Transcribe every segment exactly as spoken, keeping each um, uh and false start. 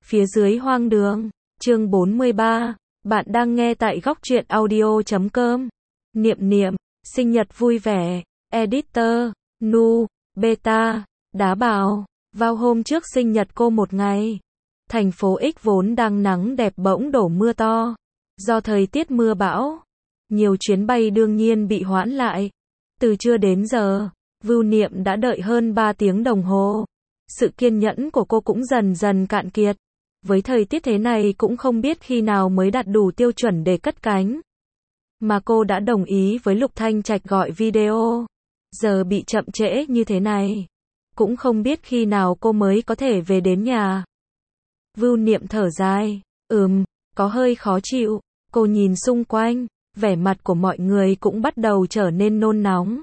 Phía dưới hoang đường, chương bốn mươi ba, bạn đang nghe tại góc truyện audio chấm com. Niệm niệm, sinh nhật vui vẻ, editor, nu, beta, đá bào, vào hôm trước sinh nhật cô một ngày. Thành phố X vốn đang nắng đẹp bỗng đổ mưa to. Do thời tiết mưa bão, nhiều chuyến bay đương nhiên bị hoãn lại. Từ trưa đến giờ, Vưu Niệm đã đợi hơn ba tiếng đồng hồ. Sự kiên nhẫn của cô cũng dần dần cạn kiệt. Với thời tiết thế này cũng không biết khi nào mới đạt đủ tiêu chuẩn để cất cánh. Mà cô đã đồng ý với Lục Thanh Trạch gọi video. Giờ bị chậm trễ như thế này, cũng không biết khi nào cô mới có thể về đến nhà. Vưu Niệm thở dài, ừm, có hơi khó chịu. Cô nhìn xung quanh, vẻ mặt của mọi người cũng bắt đầu trở nên nôn nóng.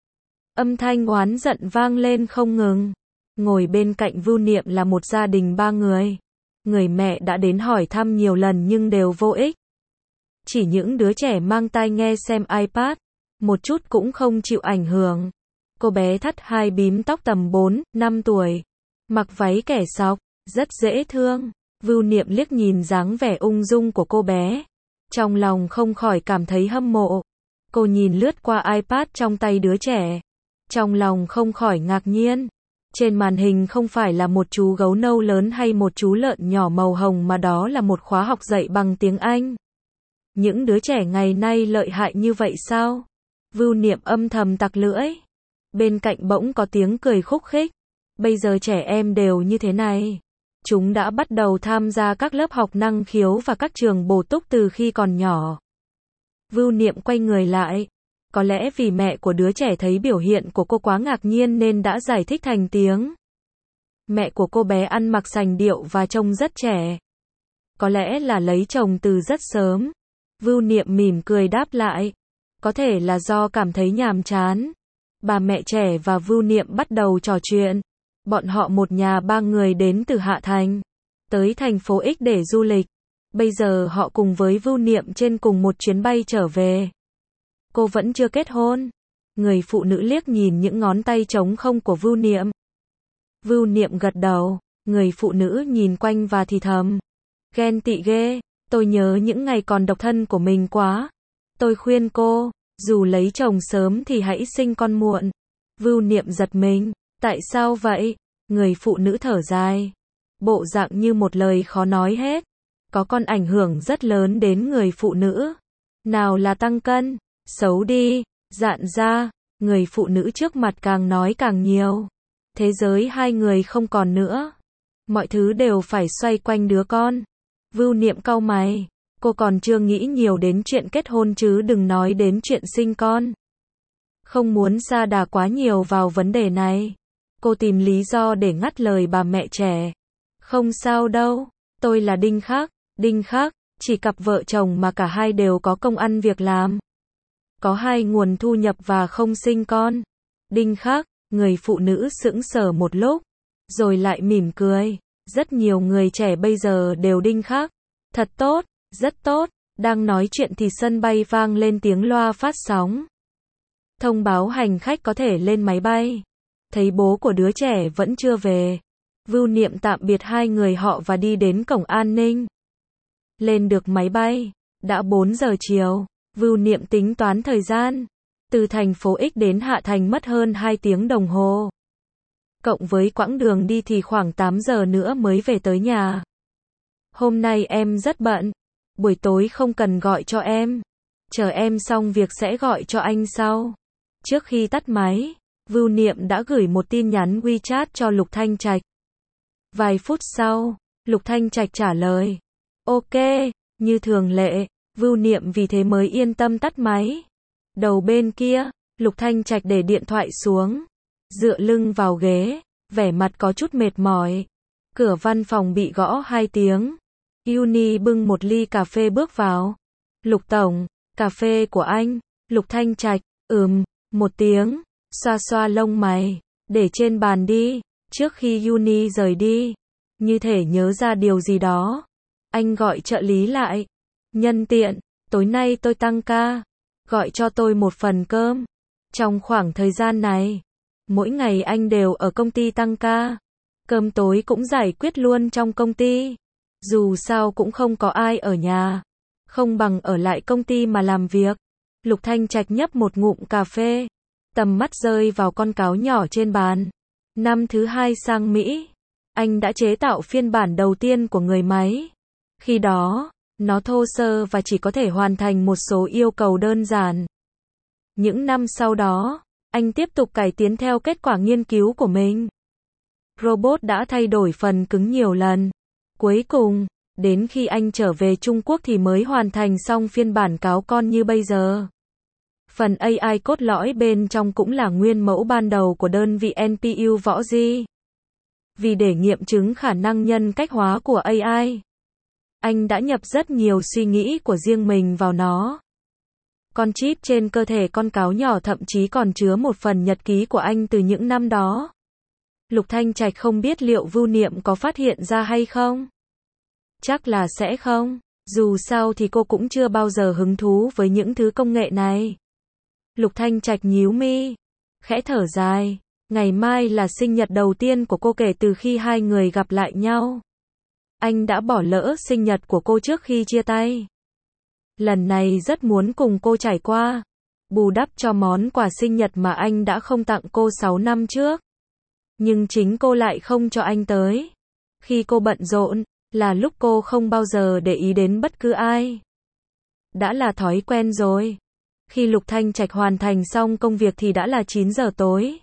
Âm thanh oán giận vang lên không ngừng. Ngồi bên cạnh Vưu Niệm là một gia đình ba người. Người mẹ đã đến hỏi thăm nhiều lần nhưng đều vô ích. Chỉ những đứa trẻ mang tai nghe xem iPad, một chút cũng không chịu ảnh hưởng. Cô bé thắt hai bím tóc tầm bốn, năm tuổi, mặc váy kẻ sọc, rất dễ thương. Vưu Niệm liếc nhìn dáng vẻ ung dung của cô bé, trong lòng không khỏi cảm thấy hâm mộ. Cô nhìn lướt qua iPad trong tay đứa trẻ, trong lòng không khỏi ngạc nhiên. Trên màn hình không phải là một chú gấu nâu lớn hay một chú lợn nhỏ màu hồng mà đó là một khóa học dạy bằng tiếng Anh. Những đứa trẻ ngày nay lợi hại như vậy sao? Vưu Niệm âm thầm tặc lưỡi. Bên cạnh bỗng có tiếng cười khúc khích. Bây giờ trẻ em đều như thế này. Chúng đã bắt đầu tham gia các lớp học năng khiếu và các trường bổ túc từ khi còn nhỏ. Vưu Niệm quay người lại. Có lẽ vì mẹ của đứa trẻ thấy biểu hiện của cô quá ngạc nhiên nên đã giải thích thành tiếng. Mẹ của cô bé ăn mặc sành điệu và trông rất trẻ. Có lẽ là lấy chồng từ rất sớm. Vưu Niệm mỉm cười đáp lại. Có thể là do cảm thấy nhàm chán. Bà mẹ trẻ và Vưu Niệm bắt đầu trò chuyện. Bọn họ một nhà ba người đến từ Hạ Thành, tới thành phố X để du lịch. Bây giờ họ cùng với Vưu Niệm trên cùng một chuyến bay trở về. Cô vẫn chưa kết hôn. Người phụ nữ liếc nhìn những ngón tay trống không của Vưu Niệm. Vưu Niệm gật đầu. Người phụ nữ nhìn quanh và thì thầm. Ghen tị ghê. Tôi nhớ những ngày còn độc thân của mình quá. Tôi khuyên cô, dù lấy chồng sớm thì hãy sinh con muộn. Vưu Niệm giật mình. Tại sao vậy? Người phụ nữ thở dài. Bộ dạng như một lời khó nói hết. Có con ảnh hưởng rất lớn đến người phụ nữ. Nào là tăng cân, xấu đi, dạn ra. Người phụ nữ trước mặt càng nói càng nhiều. Thế giới hai người không còn nữa. Mọi thứ đều phải xoay quanh đứa con. Vưu Niệm cau mày. Cô còn chưa nghĩ nhiều đến chuyện kết hôn chứ đừng nói đến chuyện sinh con. Không muốn sa đà quá nhiều vào vấn đề này. Cô tìm lý do để ngắt lời bà mẹ trẻ. Không sao đâu, tôi là Đinh Khắc. Đinh Khắc, chỉ cặp vợ chồng mà cả hai đều có công ăn việc làm. Có hai nguồn thu nhập và không sinh con. Đinh Khắc, người phụ nữ sững sờ một lúc, rồi lại mỉm cười. Rất nhiều người trẻ bây giờ đều Đinh Khắc. Thật tốt, rất tốt. Đang nói chuyện thì sân bay vang lên tiếng loa phát sóng. Thông báo hành khách có thể lên máy bay. Thấy bố của đứa trẻ vẫn chưa về, Vưu Niệm tạm biệt hai người họ và đi đến cổng an ninh. Lên được máy bay, đã bốn giờ chiều, Vưu Niệm tính toán thời gian. Từ thành phố X đến Hạ Thành mất hơn hai tiếng đồng hồ. Cộng với quãng đường đi thì khoảng tám giờ nữa mới về tới nhà. Hôm nay em rất bận, buổi tối không cần gọi cho em. Chờ em xong việc sẽ gọi cho anh sau. Trước khi tắt máy, Vưu Niệm đã gửi một tin nhắn WeChat cho Lục Thanh Trạch. Vài phút sau, Lục Thanh Trạch trả lời. Ok, như thường lệ, Vưu Niệm vì thế mới yên tâm tắt máy. Đầu bên kia, Lục Thanh Trạch để điện thoại xuống, dựa lưng vào ghế, vẻ mặt có chút mệt mỏi. Cửa văn phòng bị gõ hai tiếng. Uni bưng một ly cà phê bước vào. Lục tổng, cà phê của anh. Lục Thanh Trạch, ừm, một tiếng. Xoa xoa lông mày, để trên bàn đi. Trước khi Uni rời đi, như thể nhớ ra điều gì đó, anh gọi trợ lý lại. Nhân tiện, tối nay tôi tăng ca, gọi cho tôi một phần cơm. Trong khoảng thời gian này, mỗi ngày anh đều ở công ty tăng ca. Cơm tối cũng giải quyết luôn trong công ty. Dù sao cũng không có ai ở nhà, không bằng ở lại công ty mà làm việc. Lục Thanh Trạch nhấp một ngụm cà phê, tầm mắt rơi vào con cáo nhỏ trên bàn. Năm thứ hai sang Mỹ, anh đã chế tạo phiên bản đầu tiên của người máy. Khi đó, nó thô sơ và chỉ có thể hoàn thành một số yêu cầu đơn giản. Những năm sau đó, anh tiếp tục cải tiến theo kết quả nghiên cứu của mình. Robot đã thay đổi phần cứng nhiều lần. Cuối cùng, đến khi anh trở về Trung Quốc thì mới hoàn thành xong phiên bản cáo con như bây giờ. Phần a i cốt lõi bên trong cũng là nguyên mẫu ban đầu của đơn vị en pê u Võ Di. Vì để nghiệm chứng khả năng nhân cách hóa của a i, anh đã nhập rất nhiều suy nghĩ của riêng mình vào nó. Con chip trên cơ thể con cáo nhỏ thậm chí còn chứa một phần nhật ký của anh từ những năm đó. Lục Thanh Trạch không biết liệu Vưu Niệm có phát hiện ra hay không. Chắc là sẽ không, dù sao thì cô cũng chưa bao giờ hứng thú với những thứ công nghệ này. Lục Thanh Trạch nhíu mi, khẽ thở dài, ngày mai là sinh nhật đầu tiên của cô kể từ khi hai người gặp lại nhau. Anh đã bỏ lỡ sinh nhật của cô trước khi chia tay. Lần này rất muốn cùng cô trải qua, bù đắp cho món quà sinh nhật mà anh đã không tặng cô sáu năm trước. Nhưng chính cô lại không cho anh tới. Khi cô bận rộn, là lúc cô không bao giờ để ý đến bất cứ ai. Đã là thói quen rồi. Khi Lục Thanh Trạch hoàn thành xong công việc thì đã là chín giờ tối.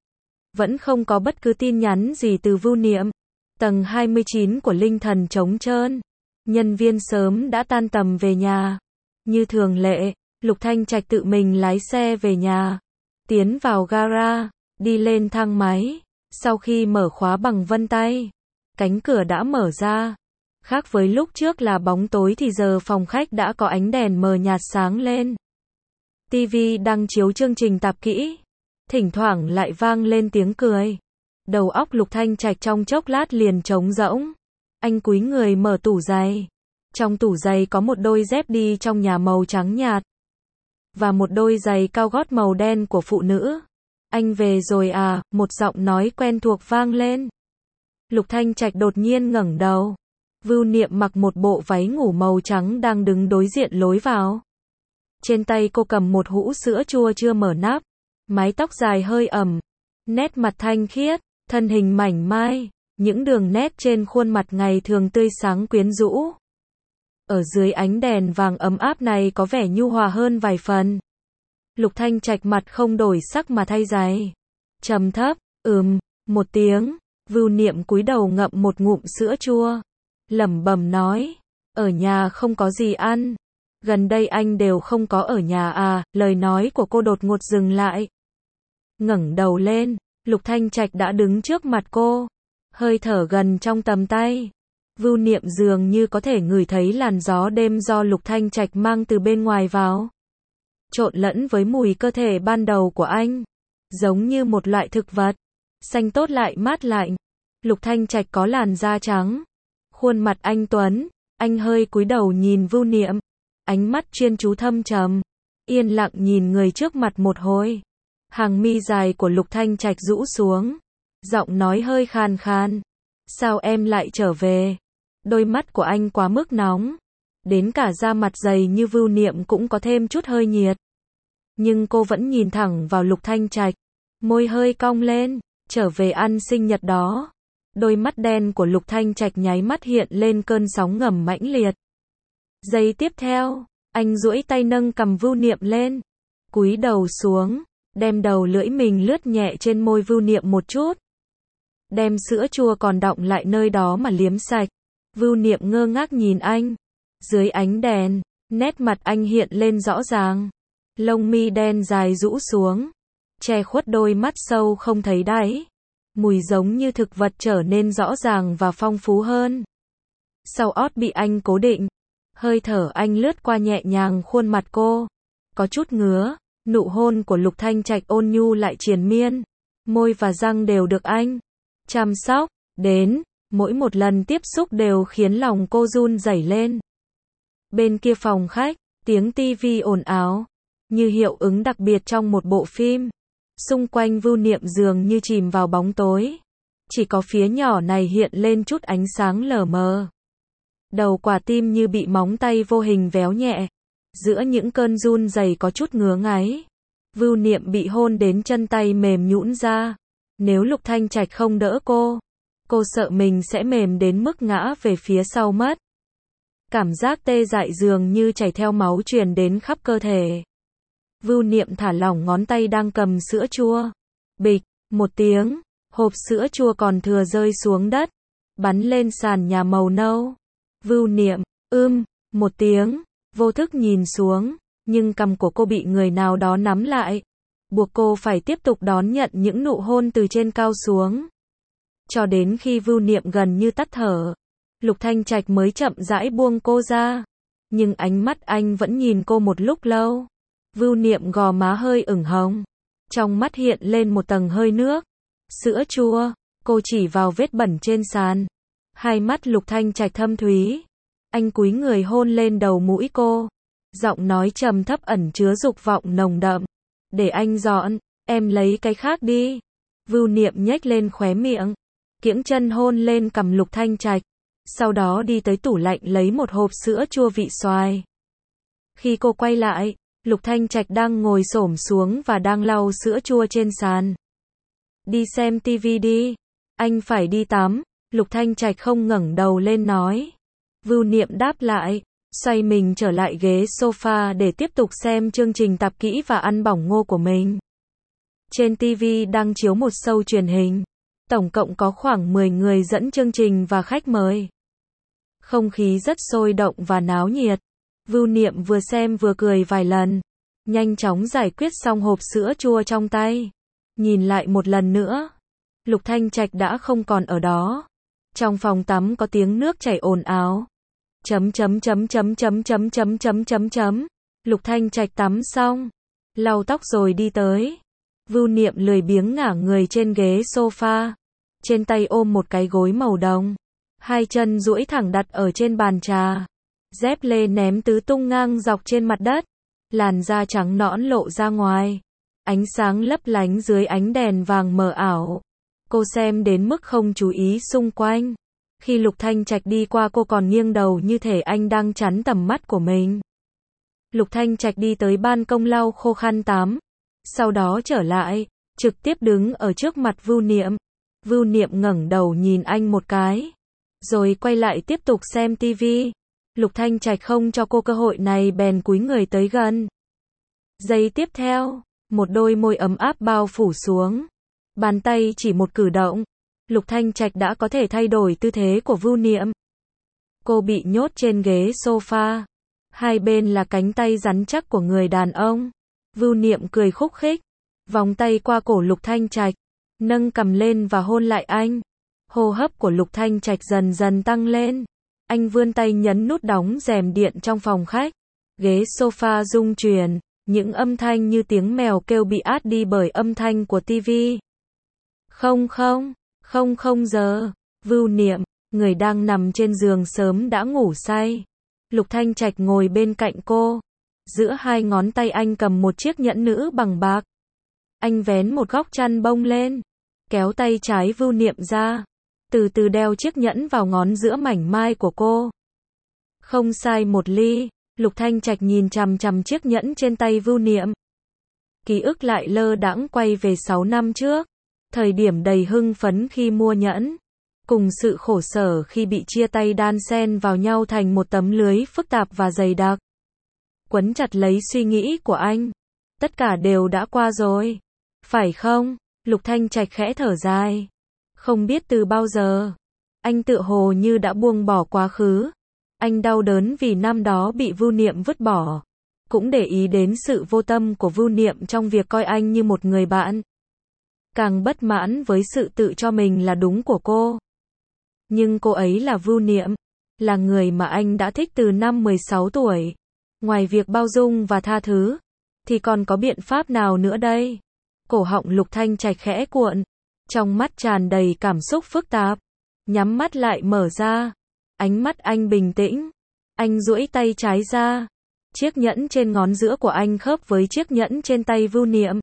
Vẫn không có bất cứ tin nhắn gì từ Vưu Niệm. Tầng hai mươi chín của Linh Thần trống trơn. Nhân viên sớm đã tan tầm về nhà. Như thường lệ, Lục Thanh Trạch tự mình lái xe về nhà. Tiến vào gara, đi lên thang máy. Sau khi mở khóa bằng vân tay, cánh cửa đã mở ra. Khác với lúc trước là bóng tối thì giờ phòng khách đã có ánh đèn mờ nhạt sáng lên. ti vi đang chiếu chương trình tạp kỹ. Thỉnh thoảng lại vang lên tiếng cười. Đầu óc Lục Thanh Trạch trong chốc lát liền trống rỗng. Anh cúi người mở tủ giày. Trong tủ giày có một đôi dép đi trong nhà màu trắng nhạt. Và một đôi giày cao gót màu đen của phụ nữ. Anh về rồi à, một giọng nói quen thuộc vang lên. Lục Thanh Trạch đột nhiên ngẩng đầu. Vưu Niệm mặc một bộ váy ngủ màu trắng đang đứng đối diện lối vào. Trên tay cô cầm một hũ sữa chua chưa mở nắp. Mái tóc dài hơi ẩm. Nét mặt thanh khiết, thân hình mảnh mai. Những đường nét trên khuôn mặt ngày thường tươi sáng quyến rũ. Ở dưới ánh đèn vàng ấm áp này có vẻ nhu hòa hơn vài phần. Lục Thanh Trạch mặt không đổi sắc mà thay giày. Trầm thấp, ừm, một tiếng. Vưu Niệm cúi đầu ngậm một ngụm sữa chua. Lẩm bẩm nói, ở nhà không có gì ăn. Gần đây anh đều không có ở nhà à, lời nói của cô đột ngột dừng lại. Ngẩng đầu lên, Lục Thanh Trạch đã đứng trước mặt cô. Hơi thở gần trong tầm tay. Vưu Niệm dường như có thể ngửi thấy làn gió đêm do Lục Thanh Trạch mang từ bên ngoài vào. Trộn lẫn với mùi cơ thể ban đầu của anh. Giống như một loại thực vật. Xanh tốt lại mát lạnh. Lục Thanh Trạch có làn da trắng. Khuôn mặt anh tuấn. Anh hơi cúi đầu nhìn Vưu Niệm. Ánh mắt chuyên chú thâm trầm. Yên lặng nhìn người trước mặt một hồi. Hàng mi dài của Lục Thanh Trạch rũ xuống. Giọng nói hơi khàn khàn. Sao em lại trở về? Đôi mắt của anh quá mức nóng. Đến cả da mặt dày như Vưu Niệm cũng có thêm chút hơi nhiệt. Nhưng cô vẫn nhìn thẳng vào Lục Thanh Trạch. Môi hơi cong lên. Trở về ăn sinh nhật đó. Đôi mắt đen của Lục Thanh Trạch nháy mắt hiện lên cơn sóng ngầm mãnh liệt. Giây tiếp theo, anh duỗi tay nâng cằm Vưu Niệm lên. Cúi đầu xuống. Đem đầu lưỡi mình lướt nhẹ trên môi Vưu Niệm một chút. Đem sữa chua còn đọng lại nơi đó mà liếm sạch. Vưu Niệm ngơ ngác nhìn anh. Dưới ánh đèn, nét mặt anh hiện lên rõ ràng. Lông mi đen dài rũ xuống. Che khuất đôi mắt sâu không thấy đáy. Mùi giống như thực vật trở nên rõ ràng và phong phú hơn. Sau ót bị anh cố định. Hơi thở anh lướt qua nhẹ nhàng khuôn mặt cô. Có chút ngứa. Nụ hôn của Lục Thanh Trạch ôn nhu lại triền miên. Môi và răng đều được anh chăm sóc đến. Mỗi một lần tiếp xúc đều khiến lòng cô run rẩy lên. Bên kia phòng khách, tiếng tivi ồn ào. Như hiệu ứng đặc biệt trong một bộ phim. Xung quanh Vưu Niệm dường như chìm vào bóng tối. Chỉ có phía nhỏ này hiện lên chút ánh sáng lờ mờ. Đầu quả tim như bị móng tay vô hình véo nhẹ. Giữa những cơn run rẩy có chút ngứa ngáy. Vưu Niệm bị hôn đến chân tay mềm nhũn ra. Nếu Lục Thanh Trạch không đỡ cô, cô sợ mình sẽ mềm đến mức ngã về phía sau mất. Cảm giác tê dại dường như chảy theo máu truyền đến khắp cơ thể. Vưu Niệm thả lỏng ngón tay đang cầm sữa chua. Bịch, một tiếng, hộp sữa chua còn thừa rơi xuống đất, bắn lên sàn nhà màu nâu. Vưu Niệm, ưm, một tiếng, vô thức nhìn xuống, nhưng cằm của cô bị người nào đó nắm lại, buộc cô phải tiếp tục đón nhận những nụ hôn từ trên cao xuống. Cho đến khi Vưu Niệm gần như tắt thở, Lục Thanh Trạch mới chậm rãi buông cô ra. Nhưng ánh mắt anh vẫn nhìn cô một lúc lâu. Vưu Niệm gò má hơi ửng hồng. Trong mắt hiện lên một tầng hơi nước. Sữa chua, cô chỉ vào vết bẩn trên sàn. Hai mắt Lục Thanh Trạch thâm thúy. Anh cúi người hôn lên đầu mũi cô. Giọng nói trầm thấp ẩn chứa dục vọng nồng đậm. Để anh dọn, em lấy cái khác đi. Vưu Niệm nhếch lên khóe miệng, kiễng chân hôn lên cằm Lục Thanh Trạch. Sau đó đi tới tủ lạnh lấy một hộp sữa chua vị xoài. Khi cô quay lại, Lục Thanh Trạch đang ngồi xổm xuống và đang lau sữa chua trên sàn. Đi xem tivi đi. Anh phải đi tắm. Lục Thanh Trạch không ngẩng đầu lên nói. Vưu Niệm đáp lại, xoay mình trở lại ghế sofa để tiếp tục xem chương trình tạp kỹ và ăn bỏng ngô của mình. Trên tivi đang chiếu một show truyền hình. Tổng cộng có khoảng mười người dẫn chương trình và khách mời. Không khí rất sôi động và náo nhiệt. Vưu Niệm vừa xem vừa cười vài lần. Nhanh chóng giải quyết xong hộp sữa chua trong tay. Nhìn lại một lần nữa. Lục Thanh Trạch đã không còn ở đó. Trong phòng tắm có tiếng nước chảy ồn ào. Chấm chấm chấm chấm chấm chấm chấm chấm chấm chấm. Lục Thanh Trạch tắm xong, lau tóc rồi đi tới. Vưu Niệm lười biếng ngả người trên ghế sofa. Trên tay ôm một cái gối màu đồng. Hai chân duỗi thẳng đặt ở trên bàn trà. Dép lê ném tứ tung ngang dọc trên mặt đất. Làn da trắng nõn lộ ra ngoài. Ánh sáng lấp lánh dưới ánh đèn vàng mờ ảo. Cô xem đến mức không chú ý xung quanh. Khi Lục Thanh Trạch đi qua cô còn nghiêng đầu như thể anh đang chắn tầm mắt của mình. Lục Thanh Trạch đi tới ban công lau khô khăn tắm. Sau đó trở lại, trực tiếp đứng ở trước mặt Vưu Niệm. Vưu Niệm ngẩng đầu nhìn anh một cái. Rồi quay lại tiếp tục xem tivi. Lục Thanh Trạch không cho cô cơ hội này bèn cúi người tới gần. Giây tiếp theo, một đôi môi ấm áp bao phủ xuống. Bàn tay chỉ một cử động. Lục Thanh Trạch đã có thể thay đổi tư thế của Vưu Niệm. Cô bị nhốt trên ghế sofa. Hai bên là cánh tay rắn chắc của người đàn ông. Vưu Niệm cười khúc khích. Vòng tay qua cổ Lục Thanh Trạch. Nâng cằm lên và hôn lại anh. Hô hấp của Lục Thanh Trạch dần dần tăng lên. Anh vươn tay nhấn nút đóng rèm điện trong phòng khách. Ghế sofa rung chuyển. Những âm thanh như tiếng mèo kêu bị át đi bởi âm thanh của tivi. Không không. Không không giờ, Vưu Niệm, người đang nằm trên giường sớm đã ngủ say. Lục Thanh Trạch ngồi bên cạnh cô. Giữa hai ngón tay anh cầm một chiếc nhẫn nữ bằng bạc. Anh vén một góc chăn bông lên, kéo tay trái Vưu Niệm ra, từ từ đeo chiếc nhẫn vào ngón giữa mảnh mai của cô. Không sai một ly, Lục Thanh Trạch nhìn chằm chằm chiếc nhẫn trên tay Vưu Niệm. Ký ức lại lơ đãng quay về sáu năm trước. Thời điểm đầy hưng phấn khi mua nhẫn, cùng sự khổ sở khi bị chia tay đan xen vào nhau thành một tấm lưới phức tạp và dày đặc. Quấn chặt lấy suy nghĩ của anh. Tất cả đều đã qua rồi. Phải không? Lục Thanh Trạch khẽ thở dài. Không biết từ bao giờ, anh tựa hồ như đã buông bỏ quá khứ. Anh đau đớn vì năm đó bị Vưu Niệm vứt bỏ. Cũng để ý đến sự vô tâm của Vưu Niệm trong việc coi anh như một người bạn. Càng bất mãn với sự tự cho mình là đúng của cô. Nhưng cô ấy là Vưu Niệm, là người mà anh đã thích từ năm mười sáu tuổi. Ngoài việc bao dung và tha thứ, thì còn có biện pháp nào nữa đây? Cổ họng Lục Thanh Trạch khẽ cuộn, trong mắt tràn đầy cảm xúc phức tạp. Nhắm mắt lại mở ra, ánh mắt anh bình tĩnh. Anh duỗi tay trái ra. Chiếc nhẫn trên ngón giữa của anh khớp với chiếc nhẫn trên tay Vưu Niệm.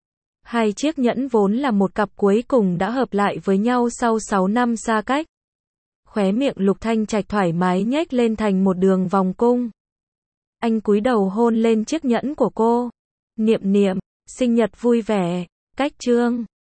Hai chiếc nhẫn vốn là một cặp cuối cùng đã hợp lại với nhau sau sáu năm xa cách. Khóe miệng Lục Thanh Trạch thoải mái nhếch lên thành một đường vòng cung. Anh cúi đầu hôn lên chiếc nhẫn của cô. Niệm niệm, sinh nhật vui vẻ. Cách chương